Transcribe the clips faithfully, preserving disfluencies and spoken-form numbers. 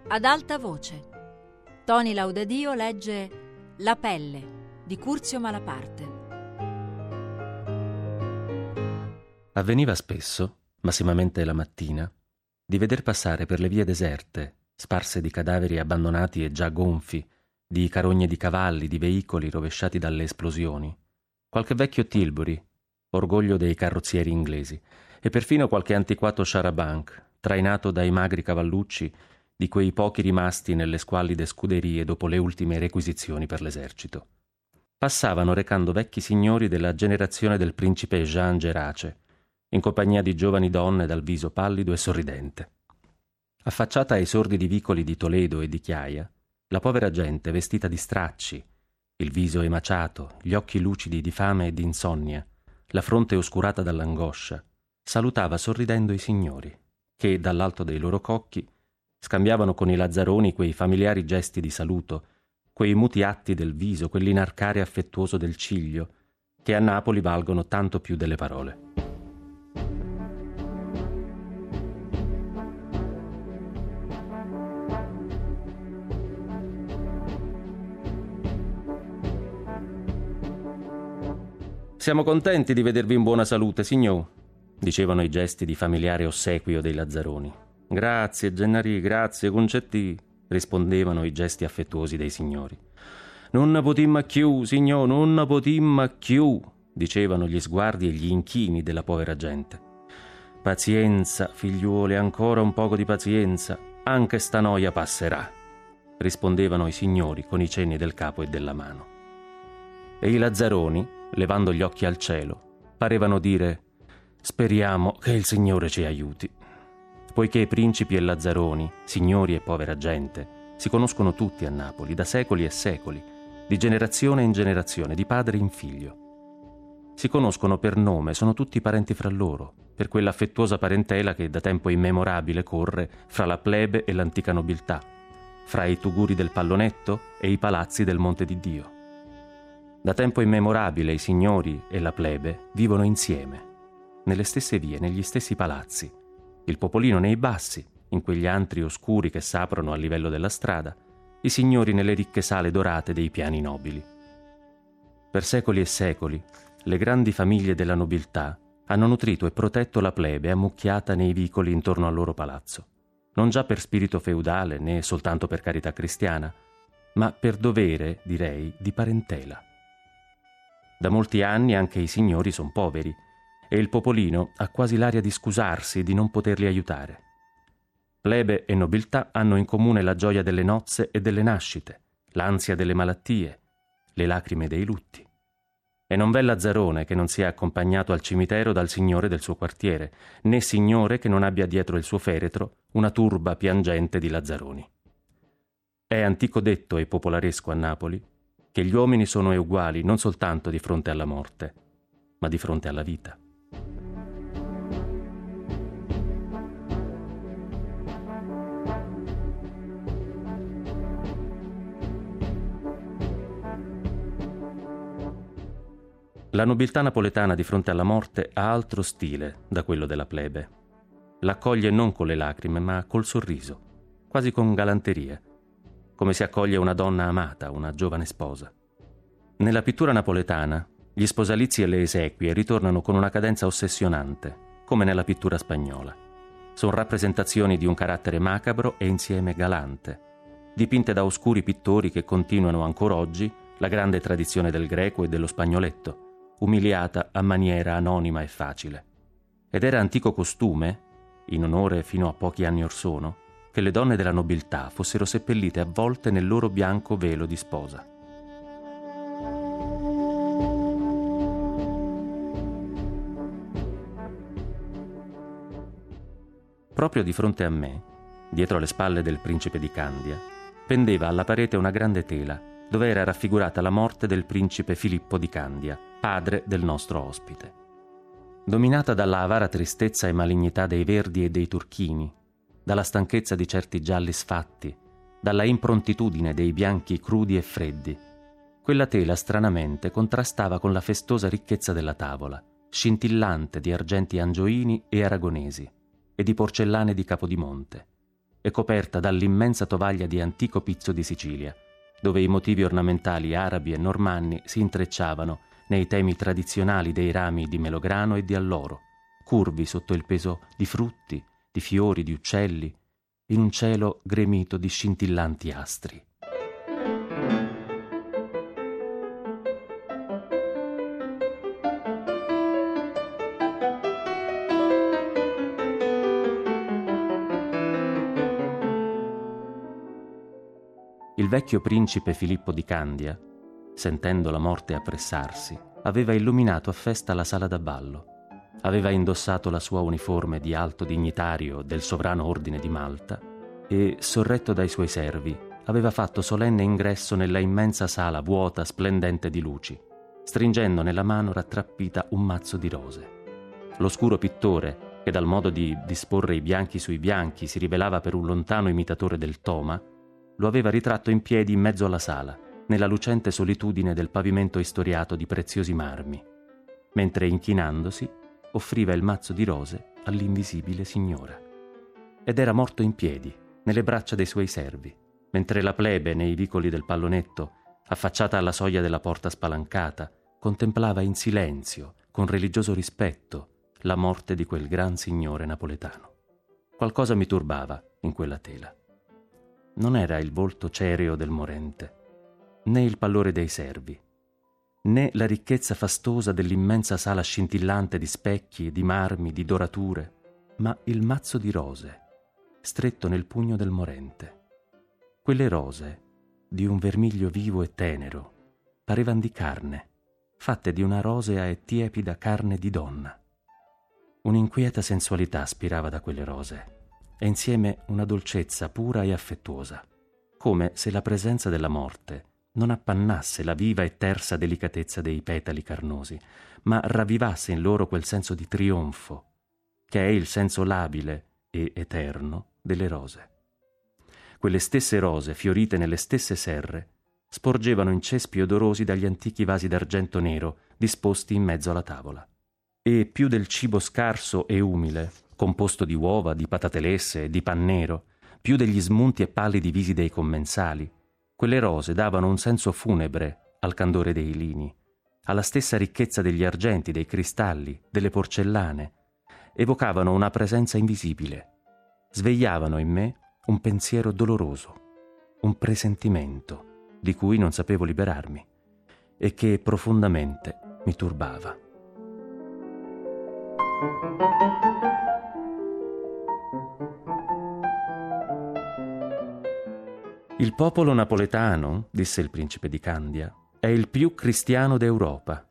Ad alta voce. Toni Laudadio legge La pelle di Curzio Malaparte. Avveniva spesso, massimamente la mattina, di veder passare per le vie deserte, sparse di cadaveri abbandonati e già gonfi, di carogne di cavalli, di veicoli rovesciati dalle esplosioni, qualche vecchio Tilbury, orgoglio dei carrozzieri inglesi, e perfino qualche antiquato char-à-banc, trainato dai magri cavallucci di quei pochi rimasti nelle squallide scuderie dopo le ultime requisizioni per l'esercito. Passavano recando vecchi signori della generazione del principe Jean Gerace, in compagnia di giovani donne dal viso pallido e sorridente. Affacciata ai sordidi vicoli di Toledo e di Chiaia, la povera gente vestita di stracci, il viso emaciato, gli occhi lucidi di fame e di insonnia, la fronte oscurata dall'angoscia, salutava sorridendo i signori, che dall'alto dei loro cocchi scambiavano con i lazzaroni quei familiari gesti di saluto, quei muti atti del viso, quell'inarcare affettuoso del ciglio, che a Napoli valgono tanto più delle parole. «Siamo contenti di vedervi in buona salute, signor», dicevano i gesti di familiare ossequio dei lazzaroni. «Grazie, Gennarì, grazie, concettì», rispondevano i gesti affettuosi dei signori. «Non ne potimmo chiù, signor, non ne potimmo chiù», dicevano gli sguardi e gli inchini della povera gente. «Pazienza, figliuoli, ancora un poco di pazienza, anche sta noia passerà», rispondevano i signori con i cenni del capo e della mano. E i lazzaroni, levando gli occhi al cielo, parevano dire: «Speriamo che il Signore ci aiuti». Poiché principi e lazzaroni, signori e povera gente, si conoscono tutti a Napoli da secoli e secoli, di generazione in generazione, di padre in figlio. Si conoscono per nome, sono tutti parenti fra loro, per quell'affettuosa parentela che da tempo immemorabile corre fra la plebe e l'antica nobiltà, fra i tuguri del Pallonetto e i palazzi del Monte di Dio. Da tempo immemorabile i signori e la plebe vivono insieme, nelle stesse vie, negli stessi palazzi, il popolino nei bassi, in quegli antri oscuri che s'aprono a livello della strada, i signori nelle ricche sale dorate dei piani nobili. Per secoli e secoli, le grandi famiglie della nobiltà hanno nutrito e protetto la plebe ammucchiata nei vicoli intorno al loro palazzo, non già per spirito feudale né soltanto per carità cristiana, ma per dovere, direi, di parentela. Da molti anni anche i signori sono poveri, e il popolino ha quasi l'aria di scusarsi di non poterli aiutare. Plebe e nobiltà hanno in comune la gioia delle nozze e delle nascite, l'ansia delle malattie, le lacrime dei lutti. E non v'è lazzarone che non sia accompagnato al cimitero dal signore del suo quartiere, né signore che non abbia dietro il suo feretro una turba piangente di lazzaroni. È antico detto e popolaresco a Napoli che gli uomini sono uguali non soltanto di fronte alla morte, ma di fronte alla vita. La nobiltà napoletana di fronte alla morte ha altro stile da quello della plebe. L'accoglie non con le lacrime, ma col sorriso, quasi con galanteria, come si accoglie una donna amata, una giovane sposa. Nella pittura napoletana, gli sposalizi e le esequie ritornano con una cadenza ossessionante, come nella pittura spagnola. Sono rappresentazioni di un carattere macabro e insieme galante, dipinte da oscuri pittori che continuano ancora oggi la grande tradizione del greco e dello spagnoletto, umiliata a maniera anonima e facile. Ed era antico costume, in onore fino a pochi anni or sono, che le donne della nobiltà fossero seppellite avvolte nel loro bianco velo di sposa. Proprio di fronte a me, dietro le spalle del principe di Candia, pendeva alla parete una grande tela dove era raffigurata la morte del principe Filippo di Candia, padre del nostro ospite. Dominata dalla avara tristezza e malignità dei verdi e dei turchini, dalla stanchezza di certi gialli sfatti, dalla improntitudine dei bianchi crudi e freddi, quella tela stranamente contrastava con la festosa ricchezza della tavola, scintillante di argenti angioini e aragonesi, e di porcellane di Capodimonte, e coperta dall'immensa tovaglia di antico pizzo di Sicilia, dove i motivi ornamentali arabi e normanni si intrecciavano nei temi tradizionali dei rami di melograno e di alloro, curvi sotto il peso di frutti, di fiori, di uccelli, in un cielo gremito di scintillanti astri. Il vecchio principe Filippo di Candia, sentendo la morte appressarsi, aveva illuminato a festa la sala da ballo. Aveva indossato la sua uniforme di alto dignitario del sovrano ordine di Malta e, sorretto dai suoi servi, aveva fatto solenne ingresso nella immensa sala vuota, splendente di luci, stringendo nella mano rattrappita un mazzo di rose. L'oscuro pittore, che dal modo di disporre i bianchi sui bianchi si rivelava per un lontano imitatore del Toma, lo aveva ritratto in piedi in mezzo alla sala, nella lucente solitudine del pavimento istoriato di preziosi marmi, mentre inchinandosi offriva il mazzo di rose all'invisibile signora. Ed era morto in piedi, nelle braccia dei suoi servi, mentre la plebe nei vicoli del pallonetto, affacciata alla soglia della porta spalancata, contemplava in silenzio, con religioso rispetto, la morte di quel gran signore napoletano. Qualcosa mi turbava in quella tela. Non era il volto cereo del morente, né il pallore dei servi, né la ricchezza fastosa dell'immensa sala scintillante di specchi, di marmi, di dorature, ma il mazzo di rose, stretto nel pugno del morente. Quelle rose, di un vermiglio vivo e tenero, parevan di carne, fatte di una rosea e tiepida carne di donna. Un'inquieta sensualità spirava da quelle rose, e insieme una dolcezza pura e affettuosa, come se la presenza della morte non appannasse la viva e tersa delicatezza dei petali carnosi, ma ravvivasse in loro quel senso di trionfo, che è il senso labile e eterno delle rose. Quelle stesse rose, fiorite nelle stesse serre, sporgevano in cespi odorosi dagli antichi vasi d'argento nero disposti in mezzo alla tavola. E più del cibo scarso e umile, composto di uova, di patate lesse e di pan nero, più degli smunti e pallidi visi dei commensali, quelle rose davano un senso funebre al candore dei lini, alla stessa ricchezza degli argenti, dei cristalli, delle porcellane, evocavano una presenza invisibile, svegliavano in me un pensiero doloroso, un presentimento di cui non sapevo liberarmi e che profondamente mi turbava. Il popolo napoletano, disse il principe di Candia, è il più cristiano d'Europa.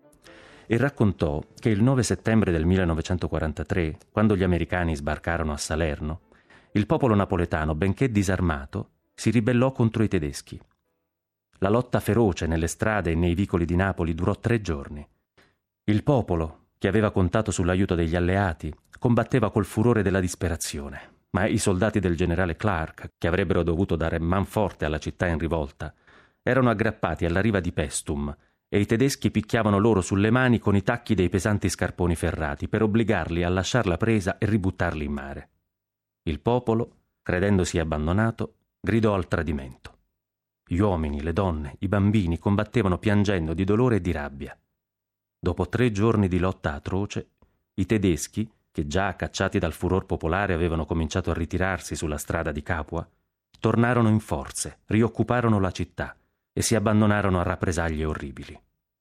E raccontò che il nove settembre del millenovecentoquarantatré, quando gli americani sbarcarono a Salerno, il popolo napoletano, benché disarmato, si ribellò contro i tedeschi. La lotta feroce nelle strade e nei vicoli di Napoli durò tre giorni. Il popolo, che aveva contato sull'aiuto degli alleati, combatteva col furore della disperazione. Ma i soldati del generale Clark, che avrebbero dovuto dare manforte alla città in rivolta, erano aggrappati alla riva di Pestum e i tedeschi picchiavano loro sulle mani con i tacchi dei pesanti scarponi ferrati per obbligarli a lasciar la presa e ributtarli in mare. Il popolo, credendosi abbandonato, gridò al tradimento. Gli uomini, le donne, i bambini combattevano piangendo di dolore e di rabbia. Dopo tre giorni di lotta atroce, i tedeschi, che già cacciati dal furor popolare avevano cominciato a ritirarsi sulla strada di Capua, tornarono in forze, rioccuparono la città e si abbandonarono a rappresaglie orribili.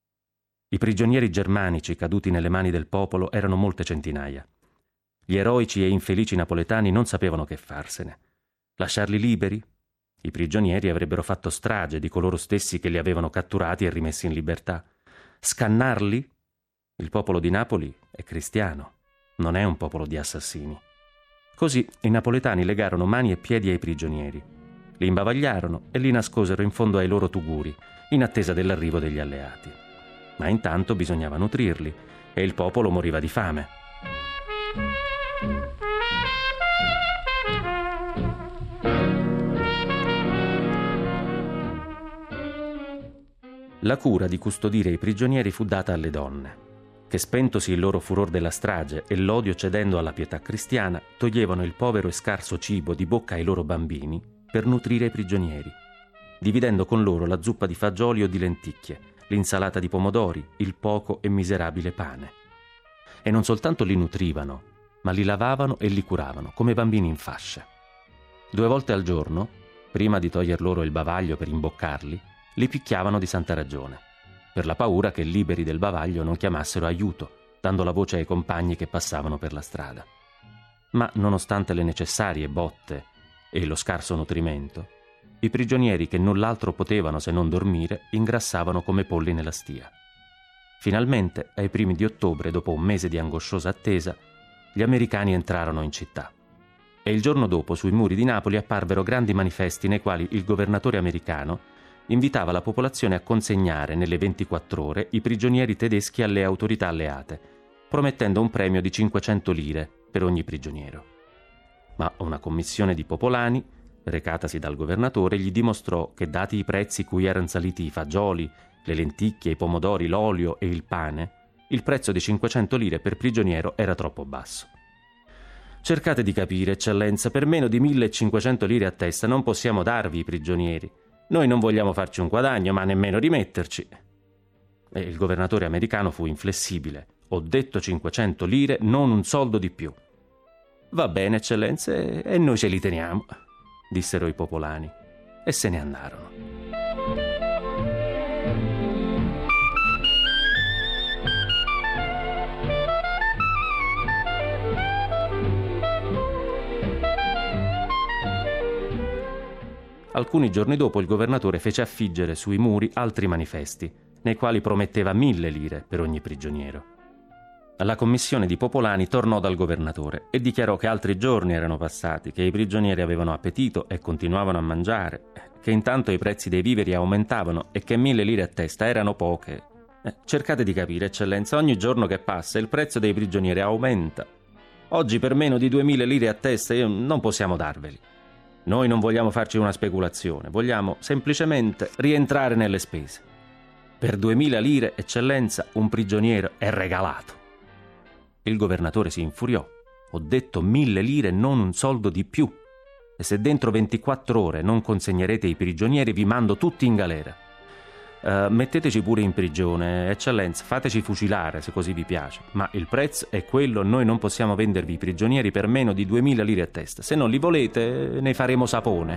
I prigionieri germanici caduti nelle mani del popolo erano molte centinaia. Gli eroici e infelici napoletani non sapevano che farsene. Lasciarli liberi? I prigionieri avrebbero fatto strage di coloro stessi che li avevano catturati e rimessi in libertà. Scannarli? Il popolo di Napoli è cristiano. Non è un popolo di assassini. Così i napoletani legarono mani e piedi ai prigionieri, li imbavagliarono e li nascosero in fondo ai loro tuguri, in attesa dell'arrivo degli alleati. Ma intanto bisognava nutrirli e il popolo moriva di fame. La cura di custodire i prigionieri fu data alle donne. che spentosi il loro furor della strage e l'odio cedendo alla pietà cristiana, toglievano il povero e scarso cibo di bocca ai loro bambini per nutrire i prigionieri, dividendo con loro la zuppa di fagioli o di lenticchie, l'insalata di pomodori, il poco e miserabile pane. E non soltanto li nutrivano, ma li lavavano e li curavano, come bambini in fascia. Due volte al giorno, prima di toglier loro il bavaglio per imboccarli, li picchiavano di santa ragione, per la paura che liberi del bavaglio non chiamassero aiuto, dando la voce ai compagni che passavano per la strada. Ma nonostante le necessarie botte e lo scarso nutrimento, i prigionieri che null'altro potevano se non dormire ingrassavano come polli nella stia. Finalmente, ai primi di ottobre, dopo un mese di angosciosa attesa, gli americani entrarono in città. E il giorno dopo sui muri di Napoli apparvero grandi manifesti nei quali il governatore americano invitava la popolazione a consegnare nelle ventiquattro ore i prigionieri tedeschi alle autorità alleate, promettendo un premio di cinquecento lire per ogni prigioniero. Ma una commissione di popolani, recatasi dal governatore, gli dimostrò che, dati i prezzi cui erano saliti i fagioli, le lenticchie, i pomodori, l'olio e il pane, il prezzo di cinquecento lire per prigioniero era troppo basso. «Cercate di capire, eccellenza, per meno di millecinquecento lire a testa non possiamo darvi i prigionieri. Noi non vogliamo farci un guadagno, ma nemmeno rimetterci». E il governatore americano fu inflessibile. «Ho detto cinquecento lire, non un soldo di più». «Va bene, eccellenze, e noi ce li teniamo», dissero i popolani, e se ne andarono. Alcuni giorni dopo il governatore fece affiggere sui muri altri manifesti, nei quali prometteva mille lire per ogni prigioniero. La commissione di popolani tornò dal governatore e dichiarò che altri giorni erano passati, che i prigionieri avevano appetito e continuavano a mangiare, che intanto i prezzi dei viveri aumentavano e che mille lire a testa erano poche. Eh, cercate di capire, eccellenza, ogni giorno che passa il prezzo dei prigionieri aumenta. Oggi per meno di duemila lire a testa io non possiamo darveli. Noi non vogliamo farci una speculazione, vogliamo semplicemente rientrare nelle spese. Per duemila lire, eccellenza, un prigioniero è regalato. Il governatore si infuriò. Ho detto mille lire, non un soldo di più. E se dentro ventiquattro ore non consegnerete i prigionieri, vi mando tutti in galera. Uh, metteteci pure in prigione, eccellenza, fateci fucilare se così vi piace, ma il prezzo è quello, noi non possiamo vendervi i prigionieri per meno di duemila lire a testa. Se non li volete, ne faremo sapone.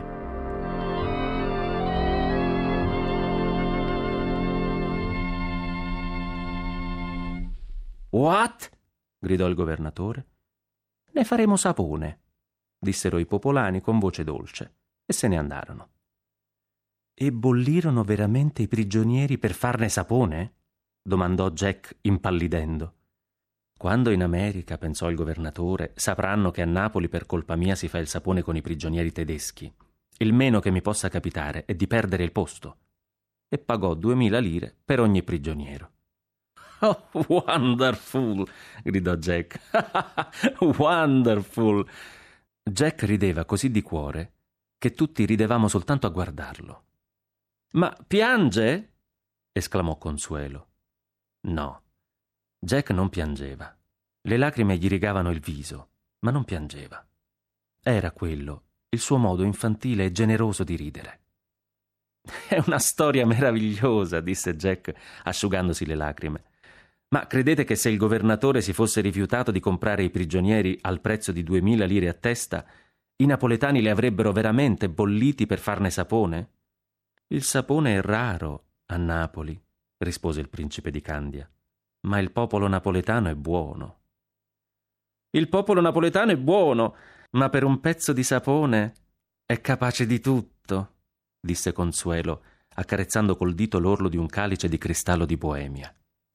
What? Gridò il governatore. Ne faremo sapone, dissero i popolani con voce dolce, e se ne andarono. «E bollirono veramente i prigionieri per farne sapone?» domandò Jack impallidendo. «Quando in America», pensò il governatore, «sapranno che a Napoli per colpa mia si fa il sapone con i prigionieri tedeschi, il meno che mi possa capitare è di perdere il posto». E pagò duemila lire per ogni prigioniero. «Oh, wonderful!» gridò Jack. «Wonderful!» Jack rideva così di cuore che tutti ridevamo soltanto a guardarlo. «Ma piange?» esclamò Consuelo. No, Jack non piangeva. Le lacrime gli rigavano il viso, ma non piangeva. Era quello, il suo modo infantile e generoso di ridere. «È una storia meravigliosa», disse Jack, asciugandosi le lacrime. «Ma credete che se il governatore si fosse rifiutato di comprare i prigionieri al prezzo di duemila lire a testa, i napoletani li avrebbero veramente bolliti per farne sapone?» «Il sapone è raro a Napoli», rispose il principe di Candia, «ma il popolo napoletano è buono». «Il popolo napoletano è buono, ma per un pezzo di sapone è capace di tutto», disse Consuelo, accarezzando col dito l'orlo di un calice di cristallo di Boemia.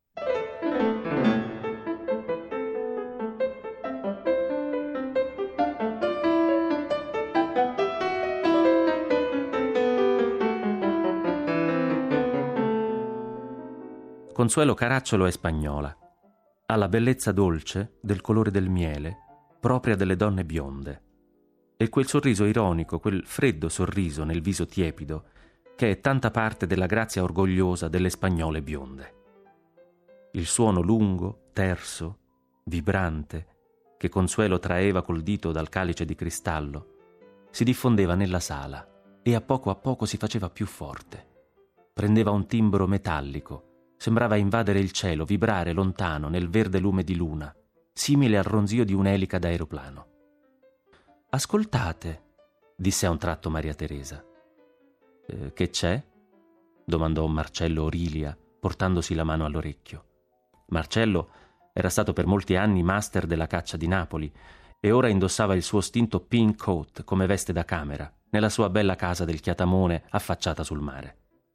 Consuelo Caracciolo è spagnola. Ha la bellezza dolce, del colore del miele, propria delle donne bionde. E quel sorriso ironico, quel freddo sorriso nel viso tiepido, che è tanta parte della grazia orgogliosa delle spagnole bionde. Il suono lungo, terso, vibrante, che Consuelo traeva col dito dal calice di cristallo, si diffondeva nella sala e a poco a poco si faceva più forte. Prendeva un timbro metallico, sembrava invadere il cielo, vibrare lontano nel verde lume di luna, simile al ronzio di un'elica d'aeroplano. «Ascoltate», disse a un tratto Maria Teresa. Eh, «Che c'è?» domandò Marcello Orilia, portandosi la mano all'orecchio. Marcello era stato per molti anni master della caccia di Napoli e ora indossava il suo stinto pink coat come veste da camera nella sua bella casa del Chiatamone affacciata sul mare.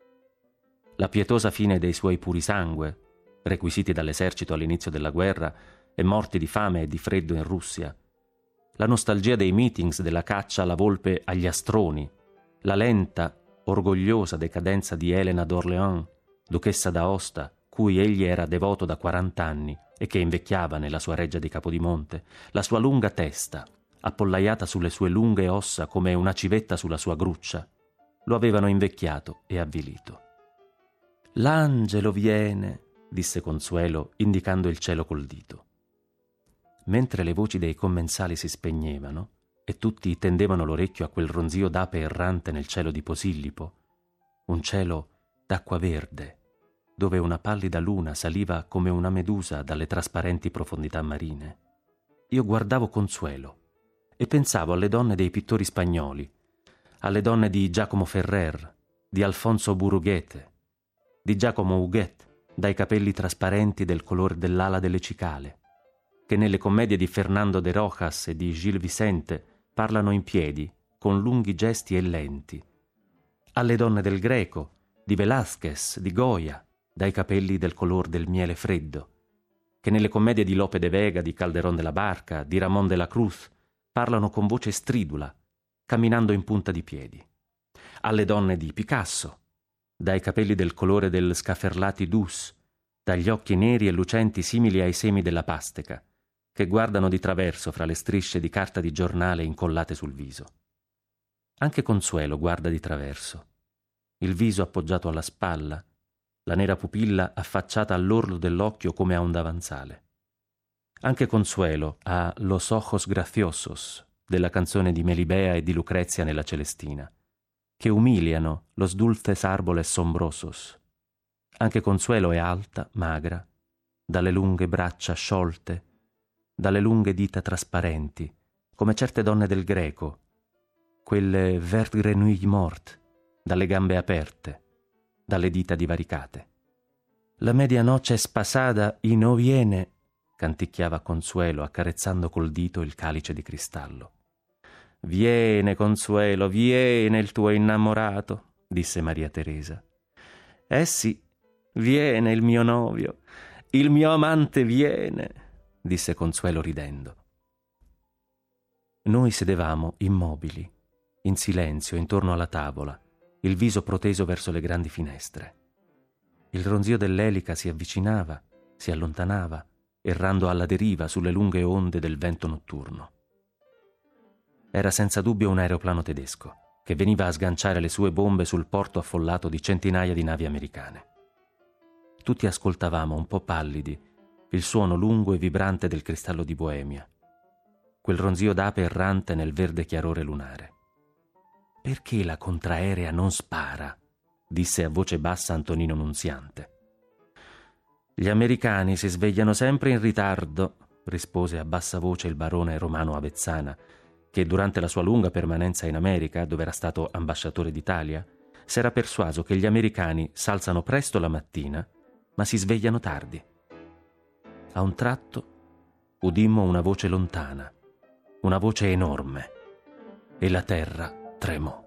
La pietosa fine dei suoi purisangue, requisiti dall'esercito all'inizio della guerra e morti di fame e di freddo in Russia, la nostalgia dei meetings della caccia alla volpe agli astroni, la lenta, orgogliosa decadenza di Elena d'Orléans, duchessa d'Aosta, cui egli era devoto da quarant'anni e che invecchiava nella sua reggia di Capodimonte, la sua lunga testa, appollaiata sulle sue lunghe ossa come una civetta sulla sua gruccia, lo avevano invecchiato e avvilito. «L'angelo viene», disse Consuelo, indicando il cielo col dito. Mentre le voci dei commensali si spegnevano e tutti tendevano l'orecchio a quel ronzio d'ape errante nel cielo di Posillipo, un cielo d'acqua verde, dove una pallida luna saliva come una medusa dalle trasparenti profondità marine, io guardavo Consuelo e pensavo alle donne dei pittori spagnoli, alle donne di Giacomo Ferrer, di Alfonso Burughete, di Giacomo Huguet, dai capelli trasparenti del colore dell'ala delle cicale, che nelle commedie di Fernando de Rojas e di Gil Vicente parlano in piedi, con lunghi gesti e lenti, alle donne del Greco, di Velázquez, di Goya, dai capelli del color del miele freddo, che nelle commedie di Lope de Vega, di Calderón de la Barca, di Ramón de la Cruz parlano con voce stridula, camminando in punta di piedi, alle donne di Picasso, dai capelli del colore del Scaferlati Dus, dagli occhi neri e lucenti simili ai semi della pasteca, che guardano di traverso fra le strisce di carta di giornale incollate sul viso. Anche Consuelo guarda di traverso, il viso appoggiato alla spalla, la nera pupilla affacciata all'orlo dell'occhio come a un davanzale. Anche Consuelo ha Los ojos graciosos della canzone di Melibea e di Lucrezia nella Celestina, che umiliano los dulces árboles sombrosos. Anche Consuelo è alta, magra, dalle lunghe braccia sciolte, dalle lunghe dita trasparenti, come certe donne del Greco, quelle vert grenouille morte, dalle gambe aperte, dalle dita divaricate. La medianoche spasada y no viene, canticchiava Consuelo accarezzando col dito il calice di cristallo. Viene, Consuelo, viene il tuo innamorato, disse Maria Teresa. Eh sì, viene il mio novio, il mio amante viene, disse Consuelo ridendo. Noi sedevamo immobili, in silenzio, intorno alla tavola, il viso proteso verso le grandi finestre. Il ronzio dell'elica si avvicinava, si allontanava, errando alla deriva sulle lunghe onde del vento notturno. Era senza dubbio un aeroplano tedesco, che veniva a sganciare le sue bombe sul porto affollato di centinaia di navi americane. Tutti ascoltavamo, un po' pallidi, il suono lungo e vibrante del cristallo di Boemia, quel ronzio d'ape errante nel verde chiarore lunare. «Perché la contraerea non spara?» disse a voce bassa Antonino Nunziante. «Gli americani si svegliano sempre in ritardo», rispose a bassa voce il barone Romano Avezzana, che durante la sua lunga permanenza in America, dove era stato ambasciatore d'Italia, s'era persuaso che gli americani s'alzano presto la mattina, ma si svegliano tardi. A un tratto udimmo una voce lontana, una voce enorme, e la terra tremò.